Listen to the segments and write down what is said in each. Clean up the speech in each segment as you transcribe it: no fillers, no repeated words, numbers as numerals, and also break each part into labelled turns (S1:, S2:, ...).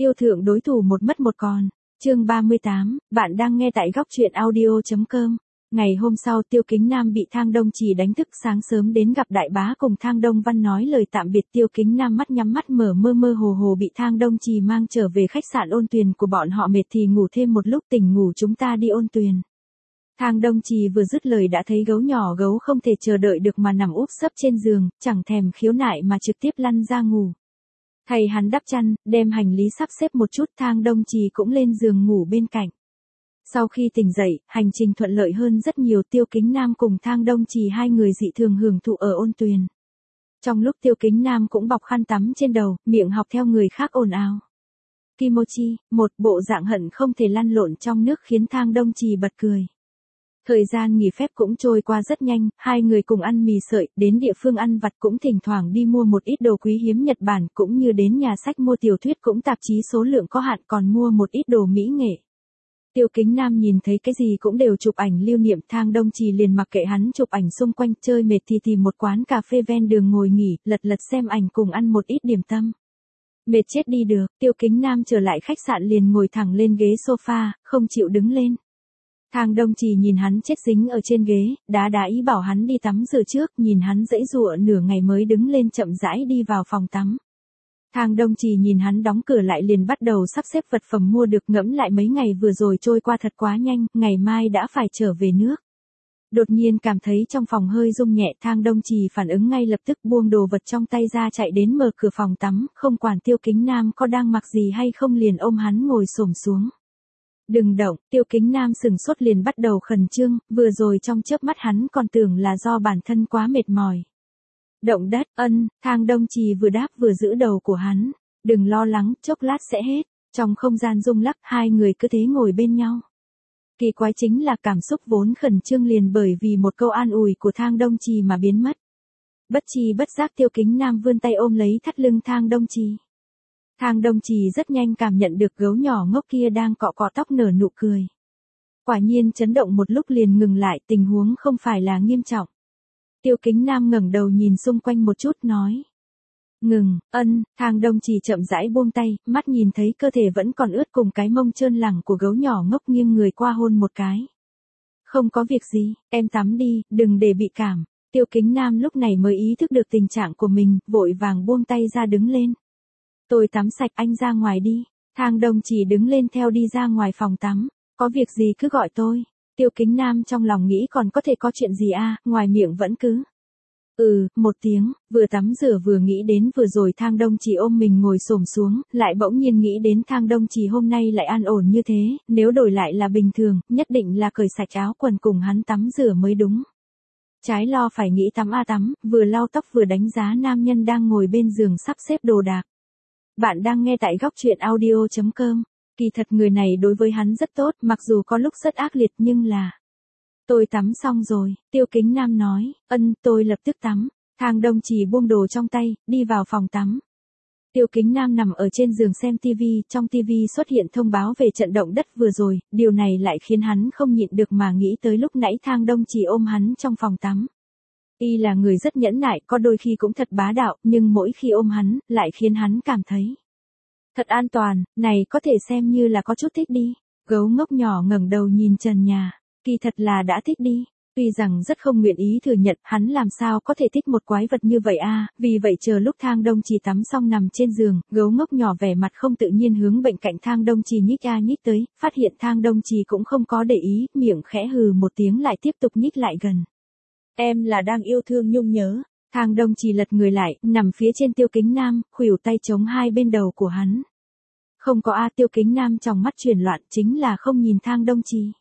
S1: Yêu thượng đối thủ một mất một còn. Chương 38, bạn đang nghe tại góc truyện audio.com. Ngày hôm sau Tiêu Kính Nam bị Thang Đông Trì đánh thức, sáng sớm đến gặp đại bá cùng Thang Đông Văn nói lời tạm biệt. Tiêu Kính Nam mắt nhắm mắt mở, mơ mơ hồ hồ bị Thang Đông Trì mang trở về khách sạn Ôn Tuyền của bọn họ. Mệt thì ngủ thêm một lúc, tỉnh ngủ chúng ta đi Ôn Tuyền. Thang Đông Trì vừa dứt lời đã thấy gấu nhỏ, gấu không thể chờ đợi được mà nằm úp sấp trên giường, chẳng thèm khiếu nại mà trực tiếp lăn ra ngủ. Thầy hắn đắp chăn, đem hành lý sắp xếp một chút, Thang Đông Trì cũng lên giường ngủ bên cạnh. Sau khi tỉnh dậy, hành trình thuận lợi hơn rất nhiều. Tiêu Kính Nam cùng Thang Đông Trì hai người dị thường hưởng thụ ở Ôn Tuyền. Trong lúc Tiêu Kính Nam cũng bọc khăn tắm trên đầu, miệng học theo người khác ồn ào. Kimochi, một bộ dạng hận không thể lăn lộn trong nước khiến Thang Đông Trì bật cười. Thời gian nghỉ phép cũng trôi qua rất nhanh, hai người cùng ăn mì sợi, đến địa phương ăn vặt cũng thỉnh thoảng đi mua một ít đồ quý hiếm Nhật Bản, cũng như đến nhà sách mua tiểu thuyết cũng tạp chí số lượng có hạn, còn mua một ít đồ mỹ nghệ. Tiêu Kính Nam nhìn thấy cái gì cũng đều chụp ảnh lưu niệm. Thang Đông Trì liền mặc kệ hắn chụp ảnh xung quanh, chơi mệt thì tìm một quán cà phê ven đường ngồi nghỉ, lật xem ảnh cùng ăn một ít điểm tâm. Mệt chết đi được, Tiêu Kính Nam trở lại khách sạn liền ngồi thẳng lên ghế sofa, không chịu đứng lên. Thang Đông Trì nhìn hắn chết dính ở trên ghế, đá ý bảo hắn đi tắm rửa trước, nhìn hắn giãy giụa nửa ngày mới đứng lên chậm rãi đi vào phòng tắm. Thang Đông Trì nhìn hắn đóng cửa lại liền bắt đầu sắp xếp vật phẩm mua được, ngẫm lại mấy ngày vừa rồi trôi qua thật quá nhanh, ngày mai đã phải trở về nước. Đột nhiên cảm thấy trong phòng hơi rung nhẹ, Thang Đông Trì phản ứng ngay lập tức buông đồ vật trong tay ra chạy đến mở cửa phòng tắm, không quản Tiêu Kính Nam có đang mặc gì hay không liền ôm hắn ngồi xổm xuống. Đừng động, Tiêu Kính Nam sừng sốt liền bắt đầu khẩn trương, vừa rồi trong chớp mắt hắn còn tưởng là do bản thân quá mệt mỏi. Động đất, Thang Đông Trì vừa đáp vừa giữ đầu của hắn. Đừng lo lắng, chốc lát sẽ hết. Trong không gian rung lắc, hai người cứ thế ngồi bên nhau. Kỳ quái chính là cảm xúc vốn khẩn trương liền bởi vì một câu an ủi của Thang Đông Trì mà biến mất. Bất tri bất giác Tiêu Kính Nam vươn tay ôm lấy thắt lưng Thang Đông Trì. Thang Đông Trì rất nhanh cảm nhận được gấu nhỏ ngốc kia đang cọ tóc nở nụ cười. Quả nhiên chấn động một lúc liền ngừng lại, tình huống không phải là nghiêm trọng. Tiêu Kính Nam ngẩng đầu nhìn xung quanh một chút nói. Ngừng, Thang Đông Trì chậm rãi buông tay, mắt nhìn thấy cơ thể vẫn còn ướt cùng cái mông trơn lẳng của gấu nhỏ ngốc, nghiêng người qua hôn một cái. Không có việc gì, em tắm đi, đừng để bị cảm. Tiêu Kính Nam lúc này mới ý thức được tình trạng của mình, vội vàng buông tay ra đứng lên. Tôi tắm sạch, anh ra ngoài đi. Thang Đông Trì đứng lên theo đi ra ngoài phòng tắm. Có việc gì cứ gọi tôi. Tiêu Kính Nam trong lòng nghĩ còn có thể có chuyện gì ngoài miệng vẫn cứ. Một tiếng, vừa tắm rửa vừa nghĩ đến vừa rồi Thang Đông Trì ôm mình ngồi xổm xuống, lại bỗng nhiên nghĩ đến Thang Đông Trì hôm nay lại an ổn như thế, nếu đổi lại là bình thường, nhất định là cởi sạch áo quần cùng hắn tắm rửa mới đúng. Trái lo phải nghĩ tắm, vừa lau tóc vừa đánh giá nam nhân đang ngồi bên giường sắp xếp đồ đạc. Bạn đang nghe tại góc truyện audio.com. Kỳ thật người này đối với hắn rất tốt, mặc dù có lúc rất ác liệt nhưng là. Tôi tắm xong rồi, Tiêu Kính Nam nói, tôi lập tức tắm. Thang Đông Trì buông đồ trong tay, đi vào phòng tắm. Tiêu Kính Nam nằm ở trên giường xem TV, trong TV xuất hiện thông báo về trận động đất vừa rồi, điều này lại khiến hắn không nhịn được mà nghĩ tới lúc nãy Thang Đông Trì ôm hắn trong phòng tắm. Y là người rất nhẫn nại, có đôi khi cũng thật bá đạo, nhưng mỗi khi ôm hắn, lại khiến hắn cảm thấy thật an toàn, này có thể xem như là có chút thích đi. Gấu ngốc nhỏ ngẩng đầu nhìn trần nhà, kỳ thật là đã thích đi. Tuy rằng rất không nguyện ý thừa nhận, hắn làm sao có thể thích một quái vật như vậy vì vậy chờ lúc Thang Đông Trì tắm xong nằm trên giường, gấu ngốc nhỏ vẻ mặt không tự nhiên hướng bên cạnh Thang Đông Trì nhích tới, phát hiện Thang Đông Trì cũng không có để ý, miệng khẽ hừ một tiếng lại tiếp tục nhích lại gần. Em là đang yêu thương nhung nhớ. Thang Đông Trì lật người lại, nằm phía trên Tiêu Kính Nam, khuỷu tay chống hai bên đầu của hắn. Không có Tiêu Kính Nam trong mắt chuyển loạn, chính là không nhìn Thang Đông Trì.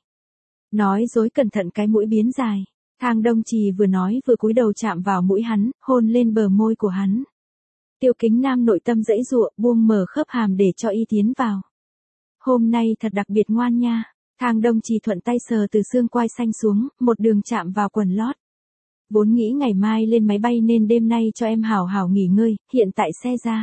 S1: Nói dối cẩn thận cái mũi biến dài. Thang Đông Trì vừa nói vừa cúi đầu chạm vào mũi hắn, hôn lên bờ môi của hắn. Tiêu Kính Nam nội tâm giãy giụa, buông mở khớp hàm để cho y tiến vào. Hôm nay thật đặc biệt ngoan nha. Thang Đông Trì thuận tay sờ từ xương quai xanh xuống, một đường chạm vào quần lót. Vốn nghĩ ngày mai lên máy bay nên đêm nay cho em hảo hảo nghỉ ngơi, hiện tại xe ra.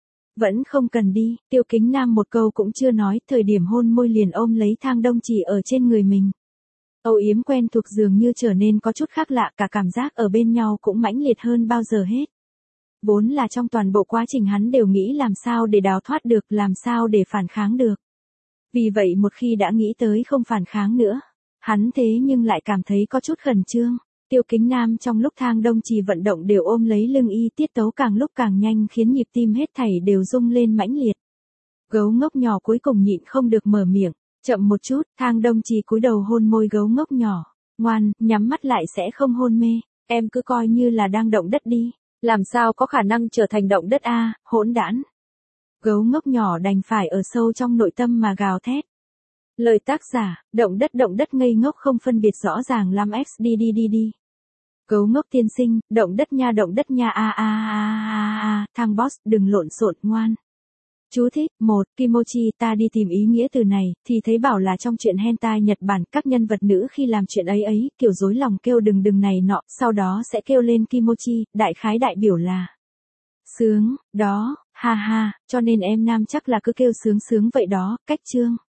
S1: Vẫn không cần đi, Tiêu Kính Nam một câu cũng chưa nói, thời điểm hôn môi liền ôm lấy Thang Đông Trì ở trên người mình. Âu yếm quen thuộc dường như trở nên có chút khác lạ, cả cảm giác ở bên nhau cũng mãnh liệt hơn bao giờ hết. Vốn là trong toàn bộ quá trình hắn đều nghĩ làm sao để đào thoát được, làm sao để phản kháng được. Vì vậy một khi đã nghĩ tới không phản kháng nữa, hắn thế nhưng lại cảm thấy có chút khẩn trương. Tiêu Kính Nam trong lúc Thang Đông Trì vận động đều ôm lấy lưng y, tiết tấu càng lúc càng nhanh khiến nhịp tim hết thảy đều rung lên mãnh liệt. Gấu ngốc nhỏ cuối cùng nhịn không được mở miệng, chậm một chút, Thang Đông Trì cúi đầu hôn môi gấu ngốc nhỏ, ngoan, nhắm mắt lại sẽ không hôn mê, em cứ coi như là đang động đất đi, làm sao có khả năng trở thành động đất a, hỗn đản. Gấu ngốc nhỏ đành phải ở sâu trong nội tâm mà gào thét. Lời tác giả, động đất ngây ngốc không phân biệt rõ ràng lắm x đi. Gấu ngốc tiên sinh, động đất nha a, thang boss, đừng lộn xộn ngoan. Chú thích, 1, Kimochi, ta đi tìm ý nghĩa từ này, thì thấy bảo là trong truyện hentai Nhật Bản, các nhân vật nữ khi làm chuyện ấy, kiểu dối lòng kêu đừng này nọ, sau đó sẽ kêu lên Kimochi, đại khái đại biểu là sướng, đó, ha ha, cho nên em nam chắc là cứ kêu sướng vậy đó, cách chương.